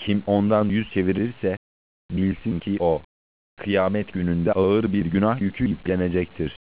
Kim ondan yüz çevirirse, bilsin ki o, kıyamet gününde ağır bir günah yükü yüklenecektir.